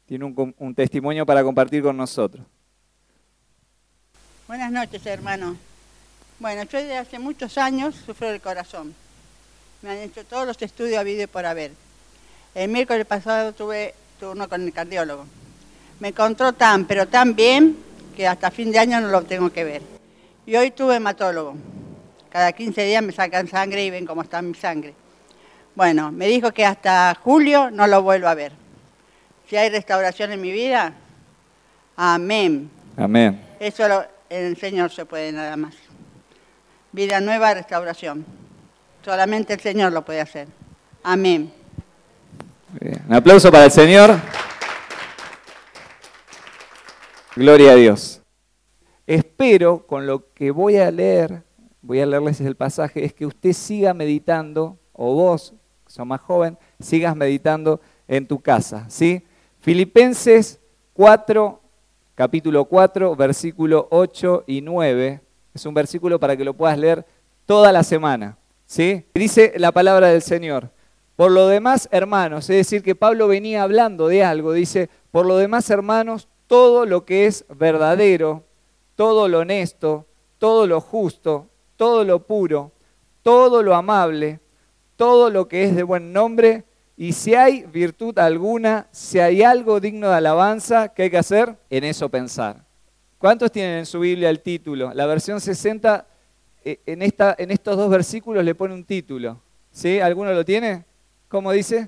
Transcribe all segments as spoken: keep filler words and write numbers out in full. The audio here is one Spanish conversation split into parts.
tiene un, un testimonio para compartir con nosotros. Buenas noches, hermano. Bueno, yo desde hace muchos años sufro del corazón. Me han hecho todos los estudios habidos y por haber. El miércoles pasado tuve turno con el cardiólogo. Me encontró tan, pero tan bien, que hasta fin de año no lo tengo que ver. Y hoy tuve hematólogo. Cada quince días me sacan sangre y ven cómo está mi sangre. Bueno, me dijo que hasta julio no lo vuelvo a ver. Si hay restauración en mi vida, amén. Amén. Eso lo, en el Señor se puede nada más. Vida nueva, restauración. Solamente el Señor lo puede hacer. Amén. Bien. Un aplauso para el Señor. Gloria a Dios. Espero, con lo que voy a leer, voy a leerles el pasaje, es que usted siga meditando, o vos, que sos más joven, sigas meditando en tu casa, ¿sí? Filipenses cuatro, capítulo cuatro, versículo ocho y nueve. Es un versículo para que lo puedas leer toda la semana, ¿sí? Dice la palabra del Señor. Por lo demás, hermanos, es decir, que Pablo venía hablando de algo, dice, por lo demás, hermanos, todo lo que es verdadero, todo lo honesto, todo lo justo, todo lo puro, todo lo amable, todo lo que es de buen nombre, y si hay virtud alguna, si hay algo digno de alabanza, ¿qué hay que hacer? En eso pensar. ¿Cuántos tienen en su Biblia el título? La versión sesenta, en, esta, en estos dos versículos le pone un título. ¿Sí? ¿Alguno lo tiene? ¿Cómo dice?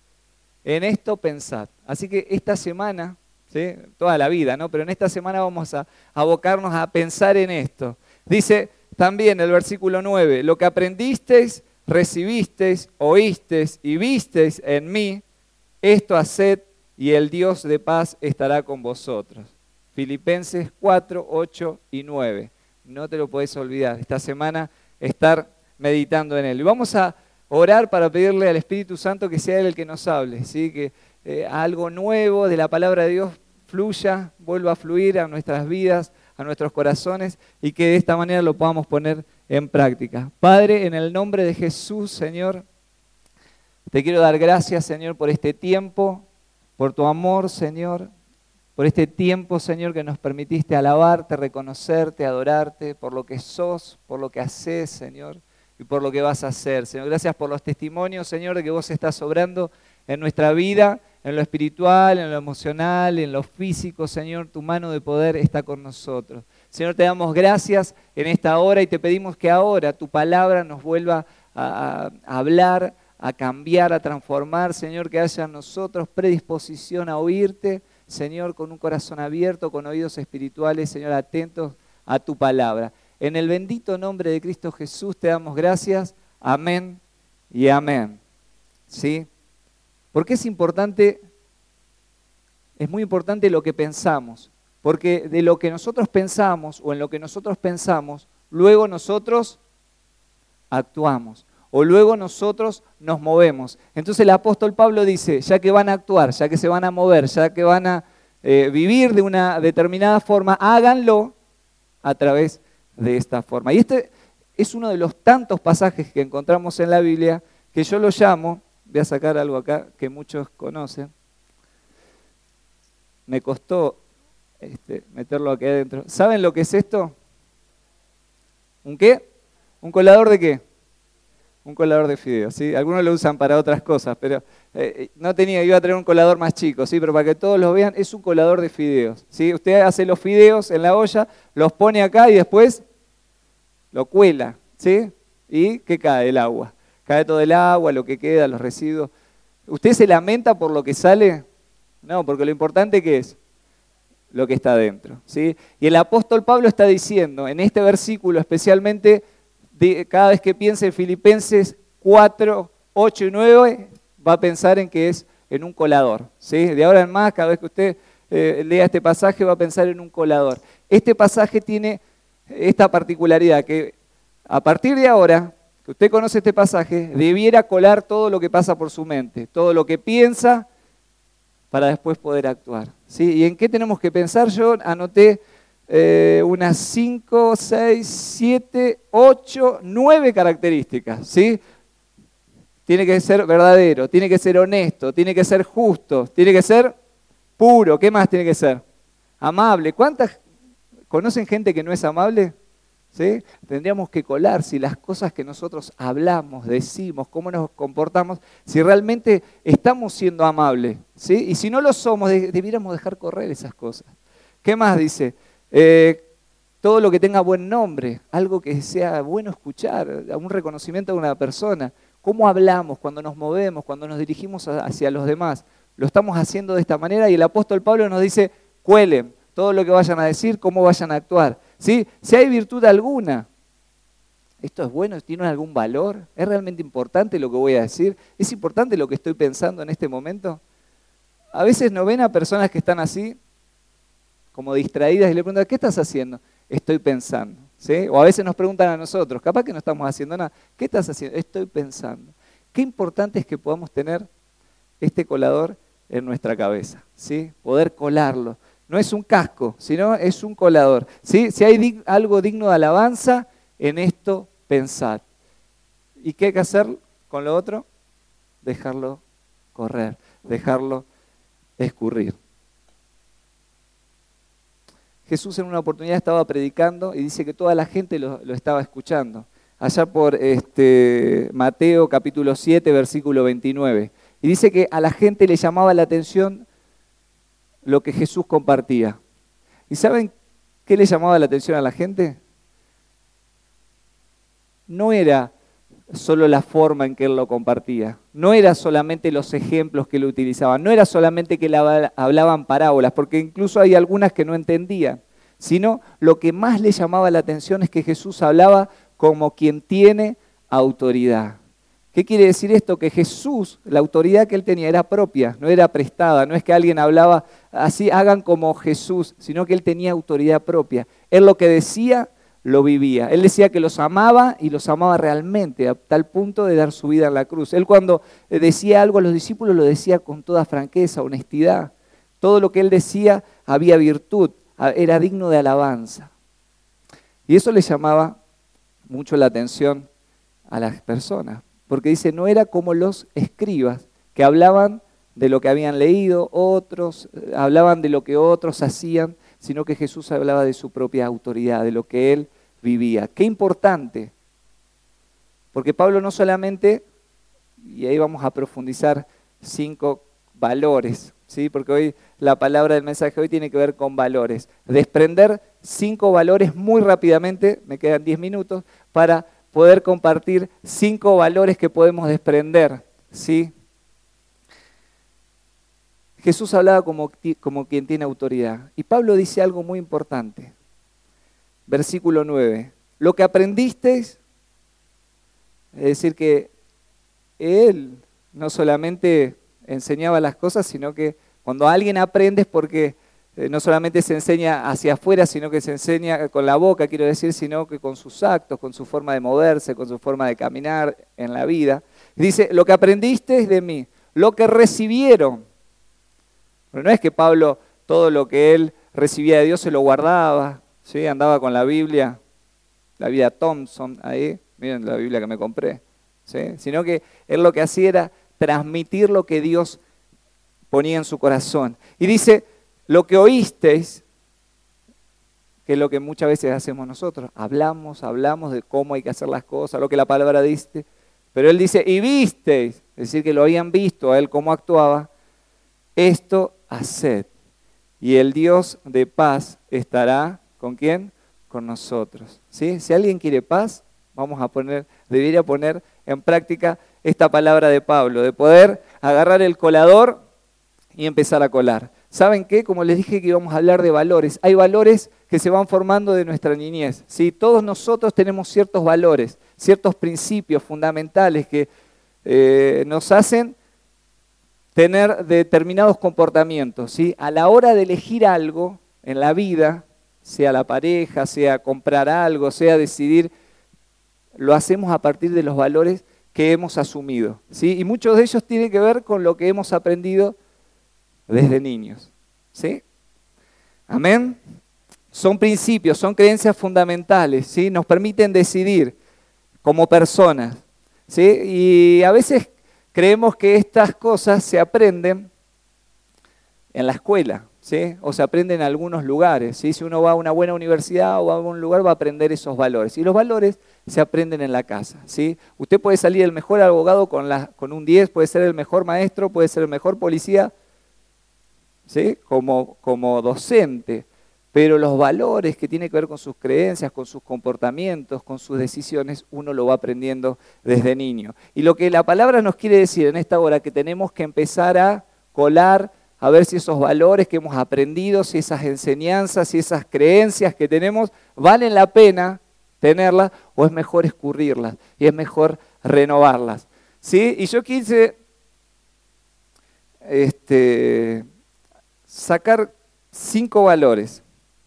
En esto pensad. Así que esta semana, ¿sí? Toda la vida, ¿no? Pero en esta semana vamos a abocarnos a pensar en esto. Dice también el versículo nueve, lo que aprendisteis, recibisteis, oísteis y visteis en mí, esto haced y el Dios de paz estará con vosotros. Filipenses cuatro, ocho y nueve. No te lo podés olvidar. Esta semana estar meditando en él. Y vamos a orar para pedirle al Espíritu Santo que sea Él el que nos hable, ¿sí? Que eh, algo nuevo de la palabra de Dios fluya, vuelva a fluir a nuestras vidas, a nuestros corazones y que de esta manera lo podamos poner en práctica. Padre, en el nombre de Jesús, Señor, te quiero dar gracias, Señor, por este tiempo, por tu amor, Señor, por este tiempo, Señor, que nos permitiste alabarte, reconocerte, adorarte, por lo que sos, por lo que haces, Señor, y por lo que vas a hacer. Señor, gracias por los testimonios, Señor, de que vos estás obrando en nuestra vida, en lo espiritual, en lo emocional, en lo físico, Señor, tu mano de poder está con nosotros. Señor, te damos gracias en esta hora y te pedimos que ahora tu palabra nos vuelva a, a hablar, a cambiar, a transformar, Señor, que haya en nosotros predisposición a oírte, Señor, con un corazón abierto, con oídos espirituales, Señor, atentos a tu palabra. En el bendito nombre de Cristo Jesús te damos gracias. Amén y amén. ¿Sí? Porque es importante, es muy importante lo que pensamos. Porque de lo que nosotros pensamos o en lo que nosotros pensamos, luego nosotros actuamos. O luego nosotros nos movemos. Entonces el apóstol Pablo dice, ya que van a actuar, ya que se van a mover, ya que van a eh, vivir de una determinada forma, háganlo a través de esta forma. Y este es uno de los tantos pasajes que encontramos en la Biblia que yo lo llamo, voy a sacar algo acá que muchos conocen, me costó este, meterlo aquí adentro. ¿Saben lo que es esto? ¿Un qué? ¿Un colador de qué? Un colador de fideos, ¿sí? Algunos lo usan para otras cosas, pero eh, no tenía, iba a traer un colador más chico, ¿sí? Pero para que todos lo vean, es un colador de fideos, ¿sí? Usted hace los fideos en la olla, los pone acá y después lo cuela, ¿sí? ¿Y qué cae? El agua. Cae todo el agua, lo que queda, los residuos. ¿Usted se lamenta por lo que sale? No, porque lo importante ¿qué es? Lo que está adentro, ¿sí? Y el apóstol Pablo está diciendo, en este versículo especialmente, de, cada vez que piense en Filipenses cuatro, ocho y nueve, va a pensar en que es en un colador, ¿sí? De ahora en más, cada vez que usted eh, lea este pasaje, va a pensar en un colador. Este pasaje tiene esta particularidad, que a partir de ahora, que usted conoce este pasaje, debiera colar todo lo que pasa por su mente, todo lo que piensa, para después poder actuar, ¿sí? ¿Y en qué tenemos que pensar? Yo anoté Eh, unas cinco, seis, siete, ocho, nueve características, ¿sí? Tiene que ser verdadero, tiene que ser honesto, tiene que ser justo, tiene que ser Puro, ¿qué más tiene que ser? Amable. ¿Cuántas conocen gente que no es amable? ¿Sí? Tendríamos que colar si las cosas que nosotros hablamos, decimos, cómo nos comportamos, si realmente estamos siendo amables, ¿sí? Y si no lo somos, debiéramos dejar correr esas cosas. ¿Qué más dice? Eh, todo lo que tenga buen nombre, algo que sea bueno escuchar, un reconocimiento de una persona. ¿Cómo hablamos cuando nos movemos, cuando nos dirigimos hacia los demás? Lo estamos haciendo de esta manera y el apóstol Pablo nos dice, cuelen todo lo que vayan a decir, cómo vayan a actuar. ¿Sí? Si hay virtud alguna, ¿esto es bueno? ¿Tiene algún valor? ¿Es realmente importante lo que voy a decir? ¿Es importante lo que estoy pensando en este momento? A veces no ven a personas que están así, como distraídas, y le preguntan, ¿qué estás haciendo? Estoy pensando. ¿Sí? O a veces nos preguntan a nosotros, capaz que no estamos haciendo nada, ¿qué estás haciendo? Estoy pensando. Qué importante es que podamos tener este colador en nuestra cabeza, ¿sí? Poder colarlo. No es un casco, sino es un colador. ¿Sí? Si hay dig- algo digno de alabanza, en esto pensad. ¿Y qué hay que hacer con lo otro? Dejarlo correr, dejarlo escurrir. Jesús en una oportunidad estaba predicando y dice que toda la gente lo, lo estaba escuchando. Allá por este, Mateo capítulo siete, versículo veintinueve. Y dice que a la gente le llamaba la atención lo que Jesús compartía. ¿Y saben qué le llamaba la atención a la gente? No era solo la forma en que él lo compartía, no era solamente los ejemplos que él utilizaba, no era solamente que le hablaban parábolas, porque incluso hay algunas que no entendían, sino lo que más le llamaba la atención es que Jesús hablaba como quien tiene autoridad. ¿Qué quiere decir esto? Que Jesús, la autoridad que él tenía era propia, no era prestada, no es que alguien hablaba así, hagan como Jesús, sino que él tenía autoridad propia. Él lo que decía, lo vivía. Él decía que los amaba y los amaba realmente, a tal punto de dar su vida en la cruz. Él cuando decía algo a los discípulos lo decía con toda franqueza, honestidad. Todo lo que él decía había virtud, era digno de alabanza. Y eso le llamaba mucho la atención a las personas. Porque dice, no era como los escribas, que hablaban de lo que habían leído, otros hablaban de lo que otros hacían, sino que Jesús hablaba de su propia autoridad, de lo que él vivía. Qué importante, porque Pablo no solamente, y ahí vamos a profundizar cinco valores, ¿sí? Porque hoy la palabra del mensaje de hoy tiene que ver con valores. Desprender cinco valores muy rápidamente, me quedan diez minutos, para poder compartir cinco valores que podemos desprender, ¿sí? Jesús hablaba como, como quien tiene autoridad. Y Pablo dice algo muy importante. Versículo nueve. Lo que aprendisteis, es decir, que él no solamente enseñaba las cosas, sino que cuando alguien aprende es porque no solamente se enseña hacia afuera, sino que se enseña con la boca, quiero decir, sino que con sus actos, con su forma de moverse, con su forma de caminar en la vida. Dice, lo que aprendiste es de mí, lo que recibieron. Pero no es que Pablo todo lo que él recibía de Dios se lo guardaba, ¿sí? Andaba con la Biblia, la Biblia Thompson ahí, miren la Biblia que me compré, ¿sí? Sino que él lo que hacía era transmitir lo que Dios ponía en su corazón. Y dice, lo que oísteis, que es lo que muchas veces hacemos nosotros, hablamos, hablamos de cómo hay que hacer las cosas, lo que la palabra dice, pero él dice, y visteis, es decir, que lo habían visto a él cómo actuaba, esto haced, y el Dios de paz estará, ¿con quién? Con nosotros, ¿sí? Si alguien quiere paz, vamos a poner, debería poner en práctica esta palabra de Pablo, de poder agarrar el colador y empezar a colar. ¿Saben qué? Como les dije que íbamos a hablar de valores, hay valores que se van formando de nuestra niñez, ¿sí? Todos nosotros tenemos ciertos valores, ciertos principios fundamentales que eh, nos hacen tener determinados comportamientos, ¿sí? A la hora de elegir algo en la vida, sea la pareja, sea comprar algo, sea decidir, lo hacemos a partir de los valores que hemos asumido, ¿sí? Y muchos de ellos tienen que ver con lo que hemos aprendido desde niños, ¿sí? Amén. Son principios, son creencias fundamentales, ¿sí? Nos permiten decidir como personas, ¿sí? Y a veces creemos que estas cosas se aprenden en la escuela, ¿sí? O se aprende en algunos lugares, ¿sí? Si uno va a una buena universidad o va a un lugar, va a aprender esos valores. Y los valores se aprenden en la casa, ¿sí? Usted puede salir el mejor abogado con, la, con un diez, puede ser el mejor maestro, puede ser el mejor policía, ¿sí? Como, como docente. Pero los valores que tienen que ver con sus creencias, con sus comportamientos, con sus decisiones, uno lo va aprendiendo desde niño. Y lo que la palabra nos quiere decir en esta hora, que tenemos que empezar a colar, a ver si esos valores que hemos aprendido, si esas enseñanzas, si esas creencias que tenemos, valen la pena tenerlas o es mejor escurrirlas y es mejor renovarlas. ¿Sí? Y yo quise este, sacar cinco valores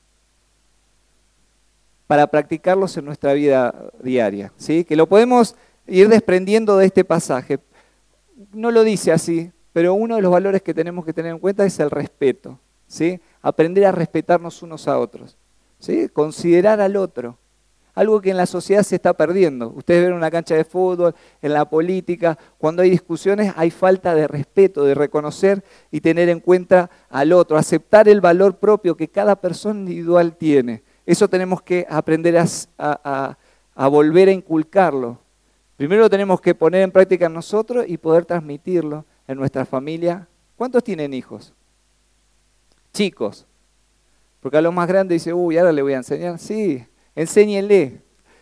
para practicarlos en nuestra vida diaria, ¿sí? Que lo podemos ir desprendiendo de este pasaje. No lo dice así, pero uno de los valores que tenemos que tener en cuenta es el respeto, ¿sí? Aprender a respetarnos unos a otros, ¿sí? Considerar al otro, algo que en la sociedad se está perdiendo. Ustedes ven una cancha de fútbol, en la política, cuando hay discusiones hay falta de respeto, de reconocer y tener en cuenta al otro, aceptar el valor propio que cada persona individual tiene. Eso tenemos que aprender a, a, a volver a inculcarlo. Primero lo tenemos que poner en práctica en nosotros y poder transmitirlo en nuestra familia. ¿Cuántos tienen hijos? Chicos. Porque a los más grandes dice, uy, ahora le voy a enseñar. Sí, enséñenle.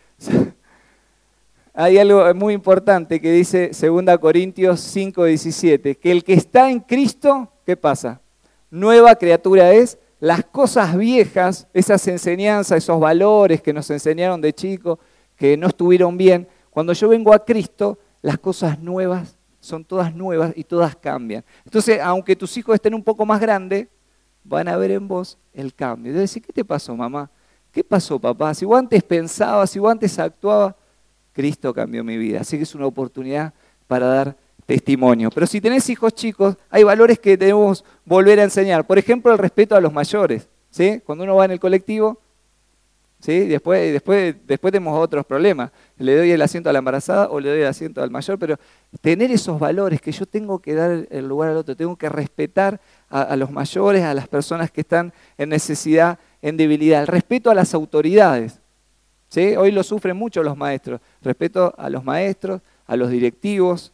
Hay algo muy importante que dice segunda Corintios cinco diecisiete, que el que está en Cristo, ¿qué pasa? Nueva criatura es. Las cosas viejas, esas enseñanzas, esos valores que nos enseñaron de chico, que no estuvieron bien, cuando yo vengo a Cristo, las cosas nuevas son todas nuevas y todas cambian. Entonces, aunque tus hijos estén un poco más grandes, van a ver en vos el cambio. Debe decir, ¿qué te pasó, mamá? ¿Qué pasó, papá? Si vos antes pensabas, si vos antes actuabas, Cristo cambió mi vida. Así que es una oportunidad para dar testimonio. Pero si tenés hijos chicos, hay valores que debemos volver a enseñar. Por ejemplo, el respeto a los mayores, ¿sí? Cuando uno va en el colectivo, ¿sí? Después, después, después tenemos otros problemas. Le doy el asiento a la embarazada o le doy el asiento al mayor, pero tener esos valores que yo tengo que dar el lugar al otro, tengo que respetar a, a los mayores, a las personas que están en necesidad, en debilidad. El respeto a las autoridades, ¿sí? Hoy lo sufren mucho los maestros. Respeto a los maestros, a los directivos,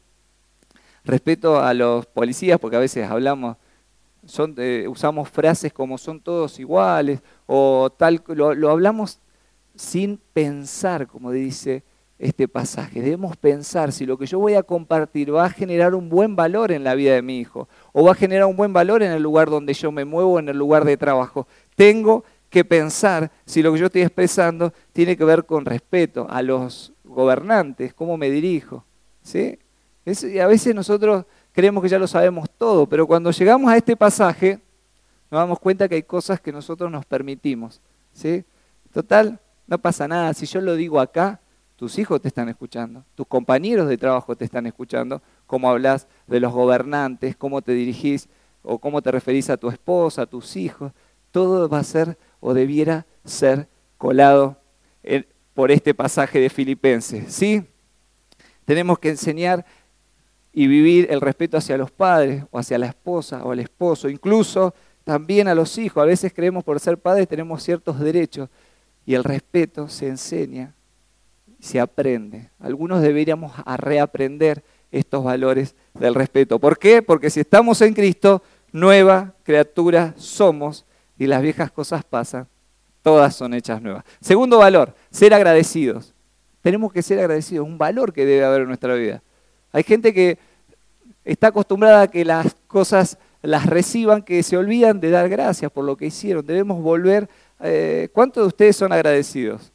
respeto a los policías, porque a veces hablamos, son, eh, usamos frases como son todos iguales, o tal, lo, lo hablamos sin pensar, como dice este pasaje. Debemos pensar si lo que yo voy a compartir va a generar un buen valor en la vida de mi hijo, o va a generar un buen valor en el lugar donde yo me muevo, en el lugar de trabajo. Tengo que pensar si lo que yo estoy expresando tiene que ver con respeto a los gobernantes, cómo me dirijo, ¿sí? Es, y a veces nosotros creemos que ya lo sabemos todo, pero cuando llegamos a este pasaje nos damos cuenta que hay cosas que nosotros nos permitimos, ¿sí? Total, no pasa nada. Si yo lo digo acá, tus hijos te están escuchando, tus compañeros de trabajo te están escuchando, cómo hablas de los gobernantes, cómo te dirigís o cómo te referís a tu esposa, a tus hijos. Todo va a ser o debiera ser colado en, por este pasaje de Filipenses, ¿sí? Tenemos que enseñar y vivir el respeto hacia los padres o hacia la esposa o al esposo, incluso también a los hijos. A veces creemos por ser padres tenemos ciertos derechos y el respeto se enseña, se aprende. Algunos deberíamos a reaprender estos valores del respeto. ¿Por qué? Porque si estamos en Cristo, nueva criatura somos y las viejas cosas pasan, todas son hechas nuevas. Segundo valor, ser agradecidos. Tenemos que ser agradecidos, un valor que debe haber en nuestra vida. Hay gente que está acostumbrada a que las cosas las reciban, que se olvidan de dar gracias por lo que hicieron. Debemos volver. Eh, ¿Cuántos de ustedes son agradecidos?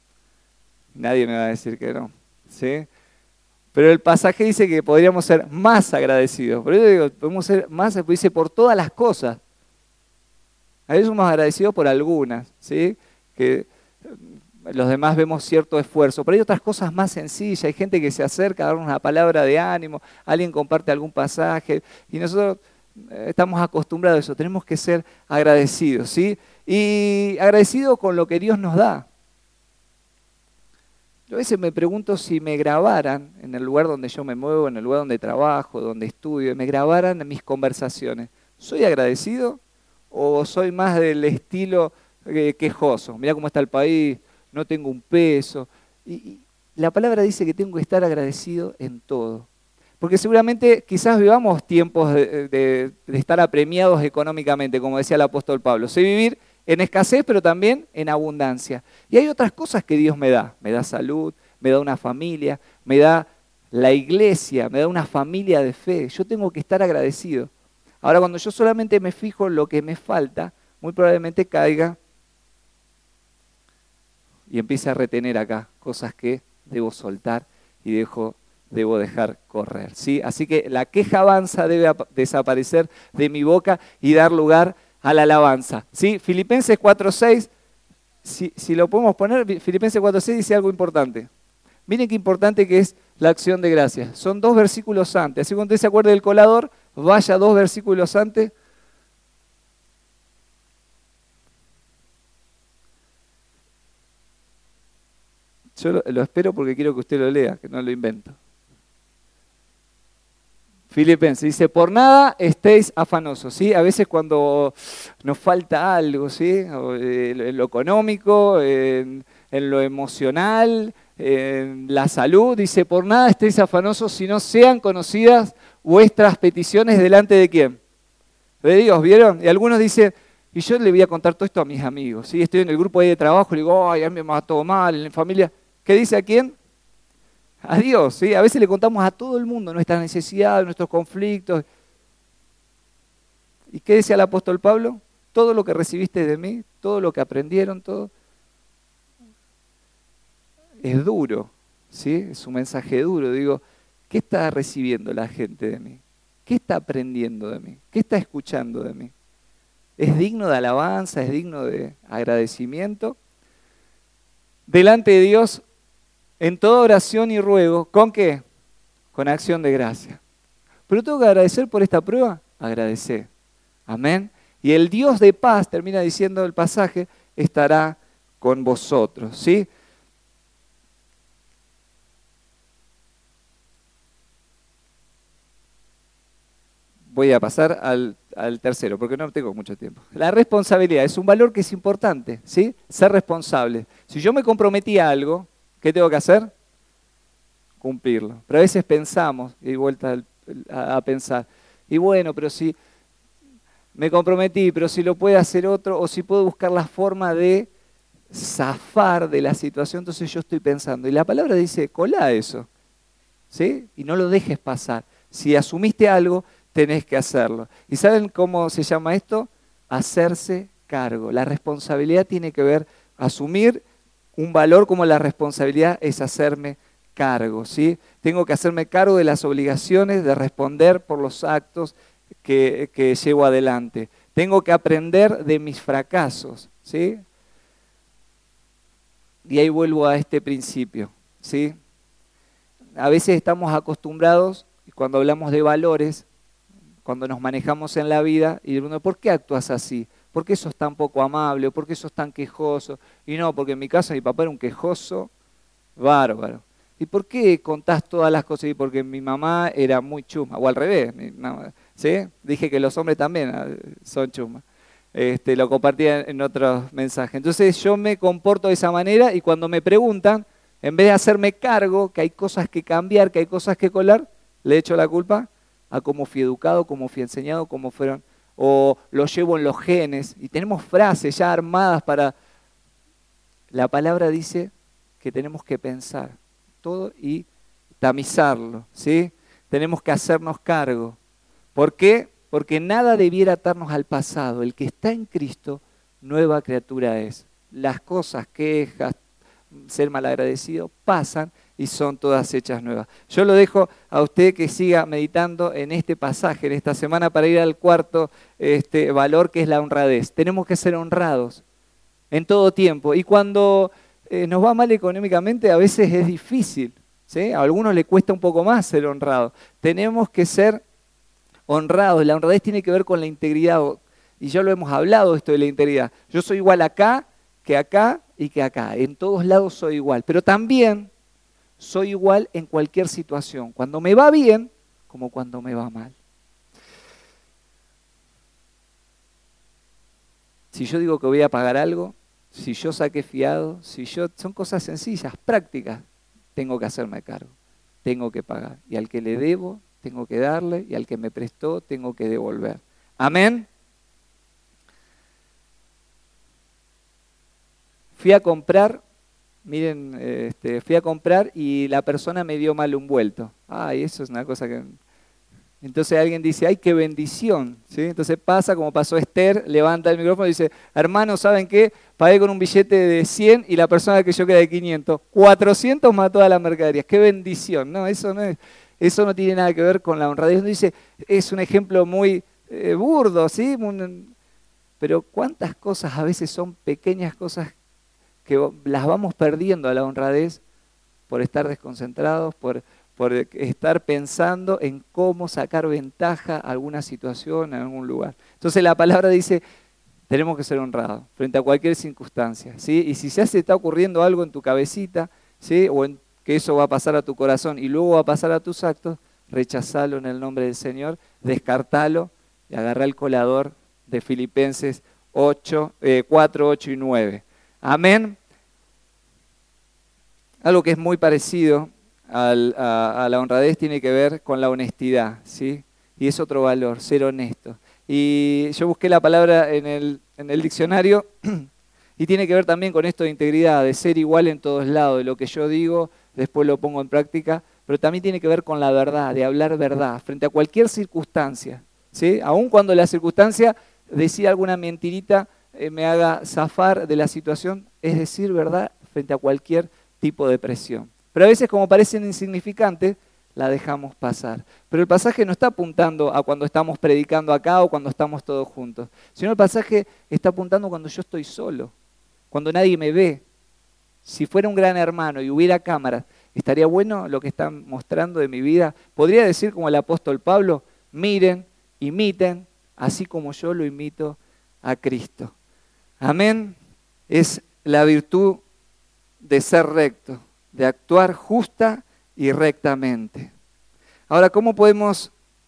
Nadie me va a decir que no, ¿sí? Pero el pasaje dice que podríamos ser más agradecidos. Por eso digo, podemos ser más, dice, por todas las cosas. A veces somos agradecidos por algunas, ¿sí? Que los demás vemos cierto esfuerzo, pero hay otras cosas más sencillas. Hay gente que se acerca a darnos una palabra de ánimo, alguien comparte algún pasaje y nosotros estamos acostumbrados a eso. Tenemos que ser agradecidos, ¿sí? Y agradecidos con lo que Dios nos da. Yo a veces me pregunto si me grabaran en el lugar donde yo me muevo, en el lugar donde trabajo, donde estudio, me grabaran mis conversaciones. ¿Soy agradecido o soy más del estilo eh, quejoso? Mirá cómo está el país, no tengo un peso. Y, y la palabra dice que tengo que estar agradecido en todo. Porque seguramente quizás vivamos tiempos de, de, de estar apremiados económicamente, como decía el apóstol Pablo. Sé vivir en escasez, pero también en abundancia. Y hay otras cosas que Dios me da. Me da salud, me da una familia, me da la iglesia, me da una familia de fe. Yo tengo que estar agradecido. Ahora, cuando yo solamente me fijo en lo que me falta, muy probablemente caiga y empiece a retener acá cosas que debo soltar y dejo, debo dejar correr, ¿sí? Así que la queja avanza debe desaparecer de mi boca y dar lugar a la alabanza, ¿sí? Filipenses cuatro seis, si, si lo podemos poner, Filipenses cuatro seis dice algo importante. Miren qué importante que es la acción de gracias. Son dos versículos antes. Así que cuando usted se acuerde del colador, vaya dos versículos antes. Yo lo, lo espero porque quiero que usted lo lea, que no lo invento. Filipenses dice, por nada estéis afanosos, ¿sí? A veces cuando nos falta algo, ¿sí? En lo económico, en, en lo emocional, en la salud, dice, por nada estéis afanosos, sino sean conocidas vuestras peticiones delante de quién. De Dios, ¿vieron? Y algunos dicen, y yo le voy a contar todo esto a mis amigos, ¿sí? Estoy en el grupo ahí de trabajo, le digo, ay, a mí me va todo mal, en la familia. ¿Qué dice a quién? A Dios, ¿sí? A veces le contamos a todo el mundo nuestras necesidades, nuestros conflictos. ¿Y qué decía el apóstol Pablo? Todo lo que recibiste de mí, todo lo que aprendieron, todo. Es duro, ¿sí? Es un mensaje duro. Digo, ¿qué está recibiendo la gente de mí? ¿Qué está aprendiendo de mí? ¿Qué está escuchando de mí? ¿Es digno de alabanza? ¿Es digno de agradecimiento? Delante de Dios, en toda oración y ruego, ¿con qué? Con acción de gracia. ¿Pero tengo que agradecer por esta prueba? Agradecer. Amén. Y el Dios de paz, termina diciendo el pasaje, estará con vosotros, ¿sí? Voy a pasar al, al tercero, porque no tengo mucho tiempo. La responsabilidad es un valor que es importante, ¿sí? Ser responsable. Si yo me comprometí a algo, ¿qué tengo que hacer? Cumplirlo. Pero a veces pensamos, y vuelta a, a pensar, y bueno, pero si me comprometí, pero si lo puede hacer otro, o si puedo buscar la forma de zafar de la situación, entonces yo estoy pensando. Y la palabra dice, colá eso, ¿sí? Y no lo dejes pasar. Si asumiste algo, tenés que hacerlo. ¿Y saben cómo se llama esto? Hacerse cargo. La responsabilidad tiene que ver, asumir un valor como la responsabilidad es hacerme cargo, ¿sí? Tengo que hacerme cargo de las obligaciones de responder por los actos que, que llevo adelante. Tengo que aprender de mis fracasos, ¿sí? Y ahí vuelvo a este principio, ¿sí? A veces estamos acostumbrados, cuando hablamos de valores, cuando nos manejamos en la vida, y uno, ¿por qué actúas así? ¿Por qué sos tan poco amable? ¿Por qué sos tan quejoso? Y no, porque en mi casa mi papá era un quejoso bárbaro. ¿Y por qué contás todas las cosas? Y porque mi mamá era muy chusma, o al revés, mi mamá, ¿sí? Dije que los hombres también son chusmas. Este, lo compartía en otros mensajes. Entonces yo me comporto de esa manera y cuando me preguntan, en vez de hacerme cargo que hay cosas que cambiar, que hay cosas que colar, le echo la culpa a cómo fui educado, cómo fui enseñado, cómo fueron, o lo llevo en los genes. Y tenemos frases ya armadas para... La palabra dice que tenemos que pensar todo y tamizarlo, ¿sí? Tenemos que hacernos cargo. ¿Por qué? Porque nada debiera atarnos al pasado. El que está en Cristo, nueva criatura es. Las cosas, quejas, ser malagradecido, pasan y son todas hechas nuevas. Yo lo dejo a usted que siga meditando en este pasaje, en esta semana, para ir al cuarto este, valor, que es la honradez. Tenemos que ser honrados en todo tiempo. Y cuando eh, nos va mal económicamente, a veces es difícil, ¿sí? A algunos le cuesta un poco más ser honrado. Tenemos que ser honrados. La honradez tiene que ver con la integridad. Y ya lo hemos hablado esto de la integridad. Yo soy igual acá que acá y que acá. En todos lados soy igual. Pero también soy igual en cualquier situación. Cuando me va bien, como cuando me va mal. si yo digo que voy a pagar algo, si yo saqué fiado, si yo, son cosas sencillas, prácticas, tengo que hacerme cargo, tengo que pagar. Y al que le debo, tengo que darle, y al que me prestó, tengo que devolver. Amén. Fui a comprar, miren, este, fui a comprar y la persona me dio mal un vuelto. Ay, eso es una cosa que... Entonces alguien dice, ¡ay, qué bendición! ¿Sí? Entonces pasa, como pasó Esther, levanta el micrófono y dice, hermanos, ¿saben qué? Pagué con un billete de cien y la persona que yo queda de quinientos. cuatrocientos mató a la mercadería. ¡Qué bendición! No, eso no es, eso no tiene nada que ver con la honradez. Uno dice, es un ejemplo muy eh, burdo, ¿sí? Pero cuántas cosas a veces son pequeñas cosas que las vamos perdiendo a la honradez por estar desconcentrados, por... por estar pensando en cómo sacar ventaja a alguna situación, en algún lugar. Entonces la palabra dice, tenemos que ser honrados frente a cualquier circunstancia, ¿sí? Y si ya se está ocurriendo algo en tu cabecita, ¿sí? O en que eso va a pasar a tu corazón y luego va a pasar a tus actos, rechazalo en el nombre del Señor, descartalo y agarrá el colador de Filipenses ocho, eh, cuatro, ocho y nueve. Amén. Algo que es muy parecido Al, a, a la honradez tiene que ver con la honestidad, ¿sí? Y es otro valor, ser honesto. Y yo busqué la palabra en el, en el diccionario y tiene que ver también con esto de integridad, de ser igual en todos lados, de lo que yo digo, después lo pongo en práctica, pero también tiene que ver con la verdad, de hablar verdad, frente a cualquier circunstancia, ¿sí? Aun cuando la circunstancia, decir alguna mentirita, eh, me haga zafar de la situación, es decir verdad frente a cualquier tipo de presión. Pero a veces, como parecen insignificantes, la dejamos pasar. Pero el pasaje no está apuntando a cuando estamos predicando acá o cuando estamos todos juntos, sino el pasaje está apuntando cuando yo estoy solo, cuando nadie me ve. Si fuera un gran hermano y hubiera cámaras, ¿estaría bueno lo que están mostrando de mi vida? Podría decir como el apóstol Pablo, miren, imiten, así como yo lo imito a Cristo. Amén. Es la virtud de ser recto, de actuar justa y rectamente. Ahora, ¿cómo podemos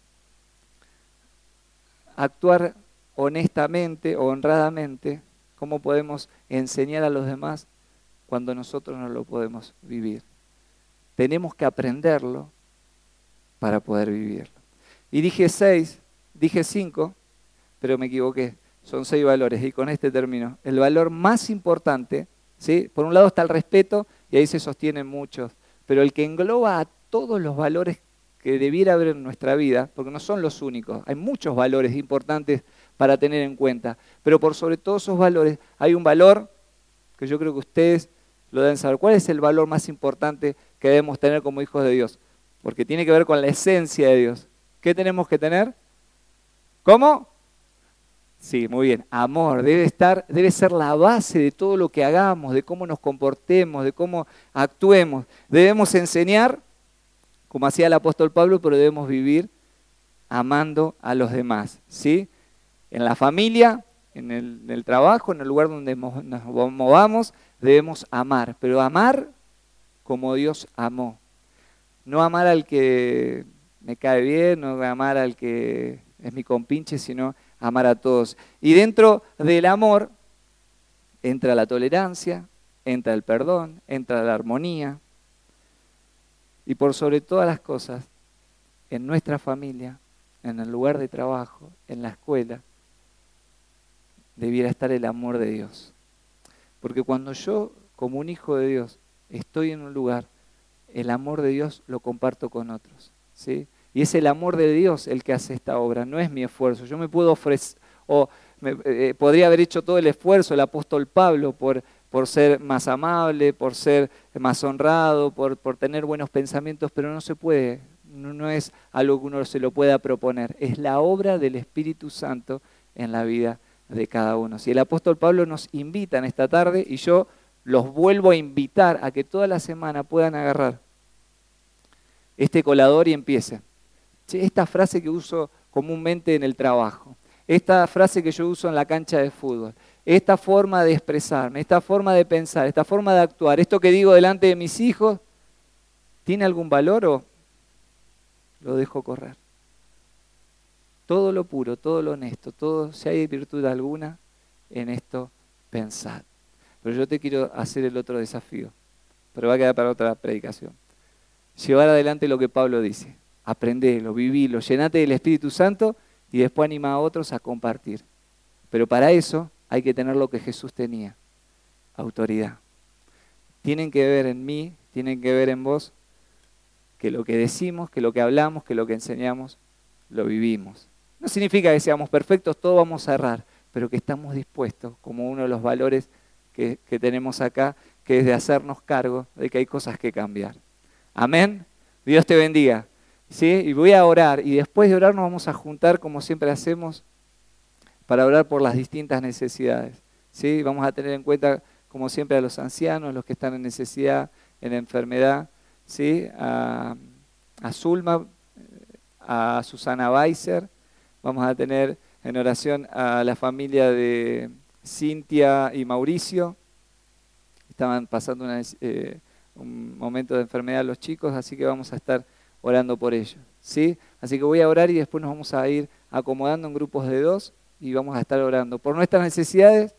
actuar honestamente o honradamente? ¿Cómo podemos enseñar a los demás cuando nosotros no lo podemos vivir? Tenemos que aprenderlo para poder vivirlo. Y dije seis, dije cinco, pero me equivoqué. Son seis valores y con este termino. El valor más importante, ¿sí? Por un lado está el respeto y ahí se sostienen muchos, pero el que engloba a todos los valores que debiera haber en nuestra vida, porque no son los únicos, hay muchos valores importantes para tener en cuenta, pero por sobre todos esos valores hay un valor que yo creo que ustedes lo deben saber. ¿Cuál es el valor más importante que debemos tener como hijos de Dios? Porque tiene que ver con la esencia de Dios. ¿Qué tenemos que tener? ¿Cómo? Sí, muy bien. Amor debe estar, debe ser la base de todo lo que hagamos, de cómo nos comportemos, de cómo actuemos. Debemos enseñar, como hacía el apóstol Pablo, pero debemos vivir amando a los demás, ¿sí? En la familia, en el, en el trabajo, en el lugar donde nos movamos, debemos amar, pero amar como Dios amó. No amar al que me cae bien, no amar al que es mi compinche, sino amar a todos. Y dentro del amor entra la tolerancia, entra el perdón, entra la armonía. Y por sobre todas las cosas, en nuestra familia, en el lugar de trabajo, en la escuela, debiera estar el amor de Dios. Porque cuando yo, como un hijo de Dios, estoy en un lugar, el amor de Dios lo comparto con otros, ¿sí? Y es el amor de Dios el que hace esta obra, no es mi esfuerzo. Yo me puedo ofrecer, o me, eh, podría haber hecho todo el esfuerzo el apóstol Pablo por, por ser más amable, por ser más honrado, por, por tener buenos pensamientos, pero no se puede, no, no es algo que uno se lo pueda proponer. Es la obra del Espíritu Santo en la vida de cada uno. Si el apóstol Pablo nos invita en esta tarde, y yo los vuelvo a invitar a que toda la semana puedan agarrar este colador y empiecen. Esta frase que uso comúnmente en el trabajo, esta frase que yo uso en la cancha de fútbol, esta forma de expresarme, esta forma de pensar, esta forma de actuar, esto que digo delante de mis hijos, ¿tiene algún valor o lo dejo correr? Todo lo puro, todo lo honesto, todo, si hay virtud alguna, en esto pensad. Pero yo te quiero hacer el otro desafío, pero va a quedar para otra predicación. Llevar adelante lo que Pablo dice. Aprendelo, vivilo, llenate del Espíritu Santo y después anima a otros a compartir. Pero para eso hay que tener lo que Jesús tenía, autoridad. Tienen que ver en mí, tienen que ver en vos, que lo que decimos, que lo que hablamos, que lo que enseñamos, lo vivimos. No significa que seamos perfectos, todos vamos a errar, pero que estamos dispuestos, como uno de los valores que, que tenemos acá, que es de hacernos cargo de que hay cosas que cambiar. Amén. Dios te bendiga. ¿Sí? Y voy a orar, y después de orar nos vamos a juntar como siempre hacemos para orar por las distintas necesidades. ¿Sí? Vamos a tener en cuenta como siempre a los ancianos, los que están en necesidad, en enfermedad, ¿sí? a, a Zulma, a Susana Weiser. Vamos a tener en oración a la familia de Cintia y Mauricio. Estaban pasando una, eh, un momento de enfermedad los chicos, así que vamos a estar orando por ellos, ¿sí? Así que voy a orar y después nos vamos a ir acomodando en grupos de dos y vamos a estar orando por nuestras necesidades.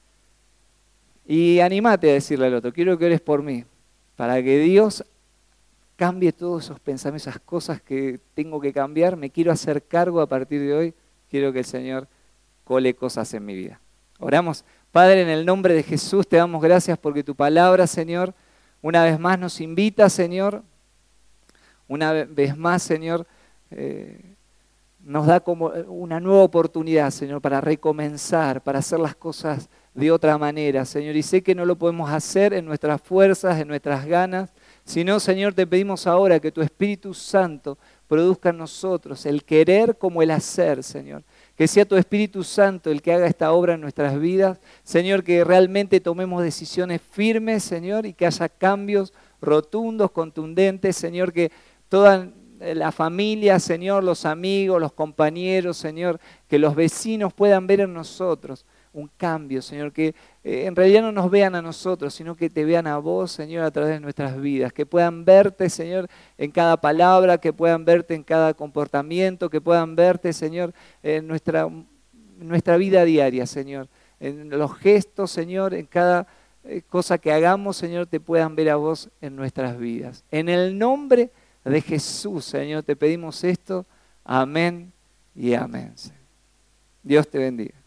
Y animate a decirle al otro, quiero que ores por mí, para que Dios cambie todos esos pensamientos, esas cosas que tengo que cambiar, me quiero hacer cargo a partir de hoy, quiero que el Señor cole cosas en mi vida. Oramos. Padre, en el nombre de Jesús te damos gracias porque tu palabra, Señor, una vez más nos invita, Señor, una vez más, Señor, eh, nos da como una nueva oportunidad, Señor, para recomenzar, para hacer las cosas de otra manera, Señor. Y sé que no lo podemos hacer en nuestras fuerzas, en nuestras ganas, sino, Señor, te pedimos ahora que tu Espíritu Santo produzca en nosotros el querer como el hacer, Señor. Que sea tu Espíritu Santo el que haga esta obra en nuestras vidas. Señor, que realmente tomemos decisiones firmes, Señor, y que haya cambios rotundos, contundentes, Señor, que toda la familia, Señor, los amigos, los compañeros, Señor, que los vecinos puedan ver en nosotros un cambio, Señor, que eh, en realidad no nos vean a nosotros, sino que te vean a vos, Señor, a través de nuestras vidas, que puedan verte, Señor, en cada palabra, que puedan verte en cada comportamiento, que puedan verte, Señor, en nuestra, nuestra vida diaria, Señor, en los gestos, Señor, en cada eh, cosa que hagamos, Señor, te puedan ver a vos en nuestras vidas. En el nombre de Jesús, Señor, te pedimos esto. Amén y amén. Dios te bendiga.